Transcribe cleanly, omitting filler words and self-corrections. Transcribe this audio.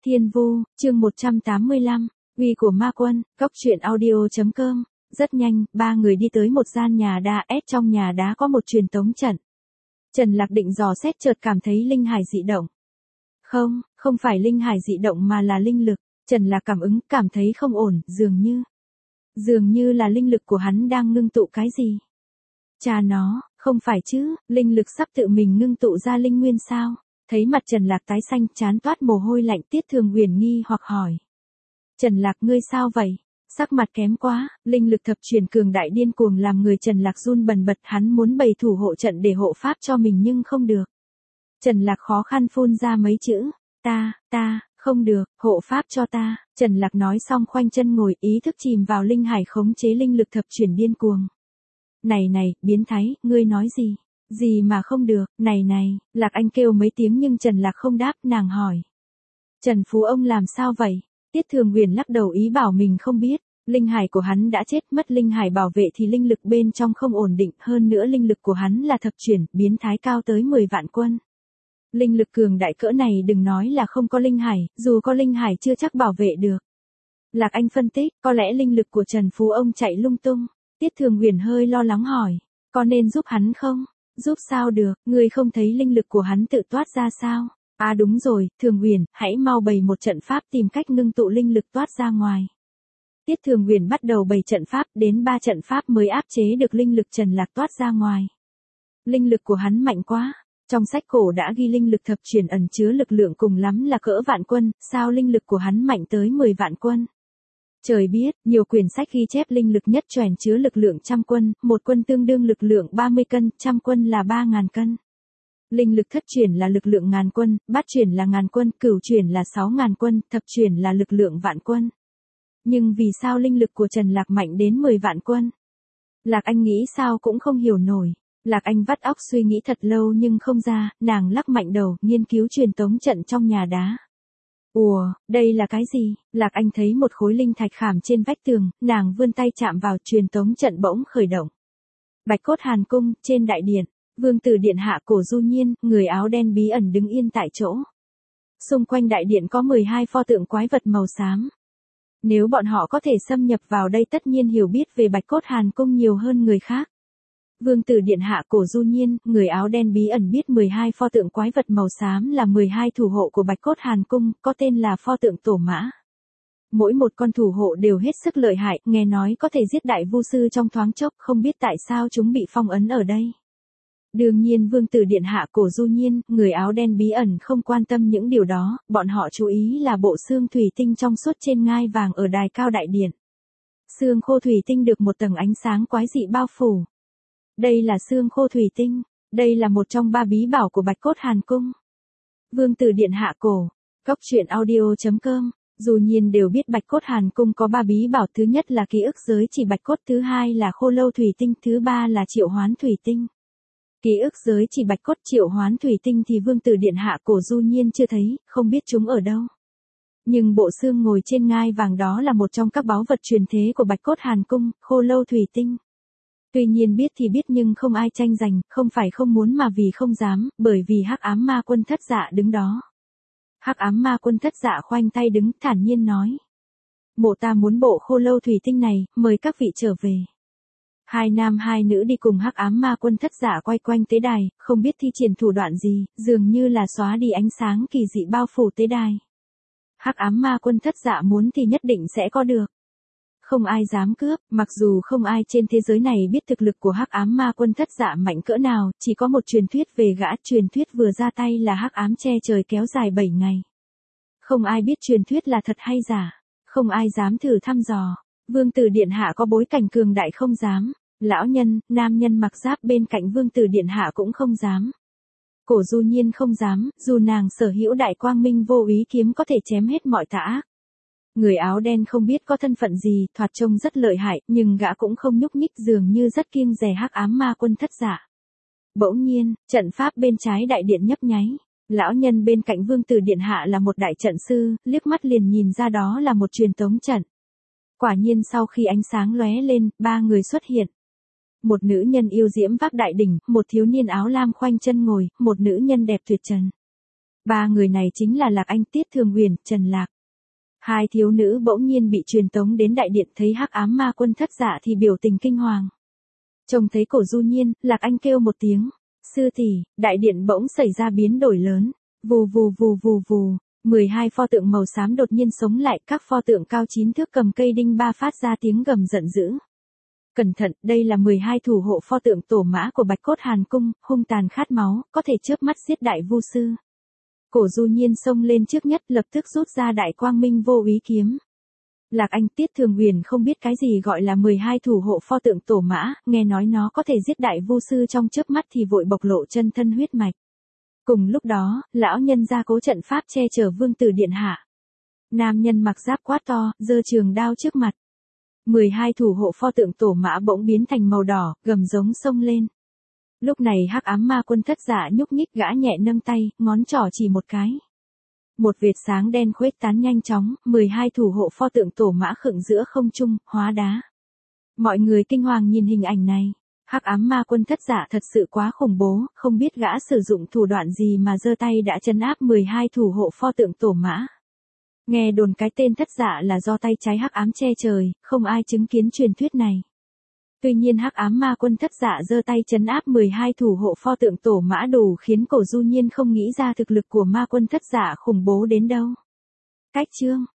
Thiên Vu, chương 185, uy của ma quân, góc truyện audio.com. Rất nhanh, ba người đi tới một gian nhà đá, trong nhà đá có một truyền tống trận. Trần Lạc định dò xét chợt cảm thấy linh hải dị động. Không phải linh hải dị động mà là linh lực. Trần Lạc cảm ứng, cảm thấy không ổn, dường như là linh lực của hắn đang ngưng tụ cái gì. Cha nó, không phải chứ, linh lực sắp tự mình ngưng tụ ra linh nguyên sao? Thấy mặt Trần Lạc tái xanh, trán toát mồ hôi lạnh, Tiết Thường Huyền nghi hoặc hỏi. Trần Lạc, ngươi sao vậy? Sắc mặt kém quá, linh lực thập truyền cường đại điên cuồng làm người Trần Lạc run bần bật, hắn muốn bày thủ hộ trận để hộ pháp cho mình nhưng không được. Trần Lạc khó khăn phun ra mấy chữ, ta, không được, hộ pháp cho ta. Trần Lạc nói xong khoanh chân ngồi, ý thức chìm vào linh hải khống chế linh lực thập truyền điên cuồng. Này, biến thái, ngươi nói gì? Gì mà không được, này, Lạc Anh kêu mấy tiếng nhưng Trần Lạc không đáp, nàng hỏi. Trần Phú ông làm sao vậy? Tiết Thường Huyền lắc đầu ý bảo mình không biết, linh hải của hắn đã chết, mất linh hải bảo vệ thì linh lực bên trong không ổn định, hơn nữa linh lực của hắn là thập chuyển, biến thái cao tới 10 vạn quân. Linh lực cường đại cỡ này đừng nói là không có linh hải, dù có linh hải chưa chắc bảo vệ được. Lạc Anh phân tích, có lẽ linh lực của Trần Phú ông chạy lung tung. Tiết Thường Huyền hơi lo lắng hỏi, có nên giúp hắn không? Giúp sao được, ngươi không thấy linh lực của hắn tự toát ra sao? À đúng rồi, Thường Huyền, hãy mau bày một trận pháp tìm cách ngưng tụ linh lực toát ra ngoài. Tiết Thường Huyền bắt đầu bày trận pháp, đến 3 trận pháp mới áp chế được linh lực Trần Lạc toát ra ngoài. Linh lực của hắn mạnh quá. Trong sách cổ đã ghi linh lực thập truyền ẩn chứa lực lượng cùng lắm là cỡ vạn quân, sao linh lực của hắn mạnh tới 10 vạn quân? Trời biết, nhiều quyển sách ghi chép linh lực nhất truyền chứa lực lượng trăm quân, một quân tương đương lực lượng 30 cân, trăm quân là 3.000 cân. Linh lực thất truyền là lực lượng ngàn quân, bát truyền là ngàn quân, cửu truyền là 6.000 quân, thập truyền là lực lượng vạn quân. Nhưng vì sao linh lực của Trần Lạc mạnh đến 10 vạn quân? Lạc Anh nghĩ sao cũng không hiểu nổi. Lạc Anh vắt óc suy nghĩ thật lâu nhưng không ra, nàng lắc mạnh đầu, nghiên cứu truyền tống trận trong nhà đá. Ủa, đây là cái gì? Lạc Anh thấy một khối linh thạch khảm trên vách tường, nàng vươn tay chạm vào, truyền tống trận bỗng khởi động. Bạch Cốt Hàn Cung, trên đại điện, Vương tử điện hạ Cổ Du Nhiên, người áo đen bí ẩn đứng yên tại chỗ. Xung quanh đại điện có 12 pho tượng quái vật màu xám. Nếu bọn họ có thể xâm nhập vào đây tất nhiên hiểu biết về Bạch Cốt Hàn Cung nhiều hơn người khác. Vương tử điện hạ Cổ Du Nhiên, người áo đen bí ẩn biết 12 pho tượng quái vật màu xám là 12 thủ hộ của Bạch Cốt Hàn Cung, có tên là pho tượng Tổ Mã. Mỗi một con thủ hộ đều hết sức lợi hại, nghe nói có thể giết đại vu sư trong thoáng chốc, không biết tại sao chúng bị phong ấn ở đây. Đương nhiên Vương tử điện hạ Cổ Du Nhiên, người áo đen bí ẩn không quan tâm những điều đó, bọn họ chú ý là bộ xương thủy tinh trong suốt trên ngai vàng ở đài cao đại điện. Xương khô thủy tinh được một tầng ánh sáng quái dị bao phủ. Đây là xương khô thủy tinh, đây là một trong 3 bí bảo của Bạch Cốt Hàn Cung. Vương tử điện hạ Cổ, góc truyện audio.com. Dù nhiên đều biết Bạch Cốt Hàn Cung có 3 bí bảo, thứ nhất là ký ức giới chỉ bạch cốt, thứ hai là khô lâu thủy tinh, thứ ba là triệu hoán thủy tinh. Ký ức giới chỉ bạch cốt, triệu hoán thủy tinh thì Vương tử điện hạ Cổ Du Nhiên chưa thấy, không biết chúng ở đâu. Nhưng bộ xương ngồi trên ngai vàng đó là một trong các báu vật truyền thế của Bạch Cốt Hàn Cung, khô lâu thủy tinh. Tuy nhiên biết thì biết nhưng không ai tranh giành, không phải không muốn mà vì không dám, bởi vì Hắc Ám Ma Quân Thất Dạ đứng đó. Hắc Ám Ma Quân Thất Dạ khoanh tay đứng, thản nhiên nói: "Mộ ta muốn bộ khô lâu thủy tinh này, mời các vị trở về." 2 nam 2 nữ đi cùng Hắc Ám Ma Quân Thất Dạ quay quanh tế đài, không biết thi triển thủ đoạn gì, dường như là xóa đi ánh sáng kỳ dị bao phủ tế đài. Hắc Ám Ma Quân Thất Dạ muốn thì nhất định sẽ có được. Không ai dám cướp, mặc dù không ai trên thế giới này biết thực lực của Hắc Ám Ma Quân Thất Dạ mạnh cỡ nào, chỉ có một truyền thuyết về gã, truyền thuyết vừa ra tay là hắc ám che trời kéo dài 7 ngày. Không ai biết truyền thuyết là thật hay giả, không ai dám thử thăm dò. Vương tử điện hạ có bối cảnh cường đại không dám, lão nhân, nam nhân mặc giáp bên cạnh Vương tử điện hạ cũng không dám. Cổ Du Nhiên không dám, dù nàng sở hữu đại quang minh vô úy kiếm có thể chém hết mọi tà ác. Người áo đen không biết có thân phận gì, thoạt trông rất lợi hại, nhưng gã cũng không nhúc nhích, dường như rất kiêng dè Hắc Ám Ma Quân Thất Dạ. Bỗng nhiên, trận pháp bên trái đại điện nhấp nháy. Lão nhân bên cạnh Vương tử điện hạ là một đại trận sư, liếc mắt liền nhìn ra đó là một truyền tống trận. Quả nhiên sau khi ánh sáng lóe lên, 3 người xuất hiện. Một nữ nhân yêu diễm vác đại đỉnh, một thiếu niên áo lam khoanh chân ngồi, một nữ nhân đẹp tuyệt trần. Ba người này chính là Lạc Anh, Tiết Thường Huyền, Trần Lạc. Hai thiếu nữ bỗng nhiên bị truyền tống đến đại điện, thấy hắc ám ma quân Thất Dạ thì biểu tình kinh hoàng. Trông thấy Cổ Du Nhiên, Lạc Anh kêu một tiếng, sư tỷ, đại điện bỗng xảy ra biến đổi lớn, vù vù vù vù vù, 12 pho tượng màu xám đột nhiên sống lại, các pho tượng cao 9 thước cầm cây đinh ba phát ra tiếng gầm giận dữ. Cẩn thận, đây là 12 thủ hộ pho tượng tổ mã của Bạch Cốt Hàn Cung, hung tàn khát máu, có thể chớp mắt giết đại vu sư. Cổ Du Nhiên xông lên trước nhất, lập tức rút ra Đại Quang Minh Vô Úy kiếm. Lạc Anh, Tiết Thường Huyền không biết cái gì gọi là 12 thủ hộ pho tượng tổ mã, nghe nói nó có thể giết đại vu sư trong chớp mắt thì vội bộc lộ chân thân huyết mạch. Cùng lúc đó, lão nhân ra cố trận pháp che chở vương tử điện hạ. Nam nhân mặc giáp quát to, giơ trường đao trước mặt. 12 thủ hộ pho tượng tổ mã bỗng biến thành màu đỏ, gầm giống xông lên. Lúc này hắc ám ma quân Thất Dạ nhúc nhích, gã nhẹ nâng tay, ngón trỏ chỉ một cái. Một vệt sáng đen khuếch tán nhanh chóng, 12 thủ hộ pho tượng tổ mã khựng giữa không trung, hóa đá. Mọi người kinh hoàng nhìn hình ảnh này. Hắc ám ma quân Thất Dạ thật sự quá khủng bố, không biết gã sử dụng thủ đoạn gì mà giơ tay đã trấn áp 12 thủ hộ pho tượng tổ mã. Nghe đồn cái tên Thất Dạ là do tay trái hắc ám che trời, không ai chứng kiến truyền thuyết này. Tuy nhiên hắc ám ma quân Thất Dạ giơ tay trấn áp 12 thủ hộ pho tượng tổ mã đủ khiến Cổ Du Nhiên không nghĩ ra thực lực của ma quân Thất Dạ khủng bố đến đâu. Cách chương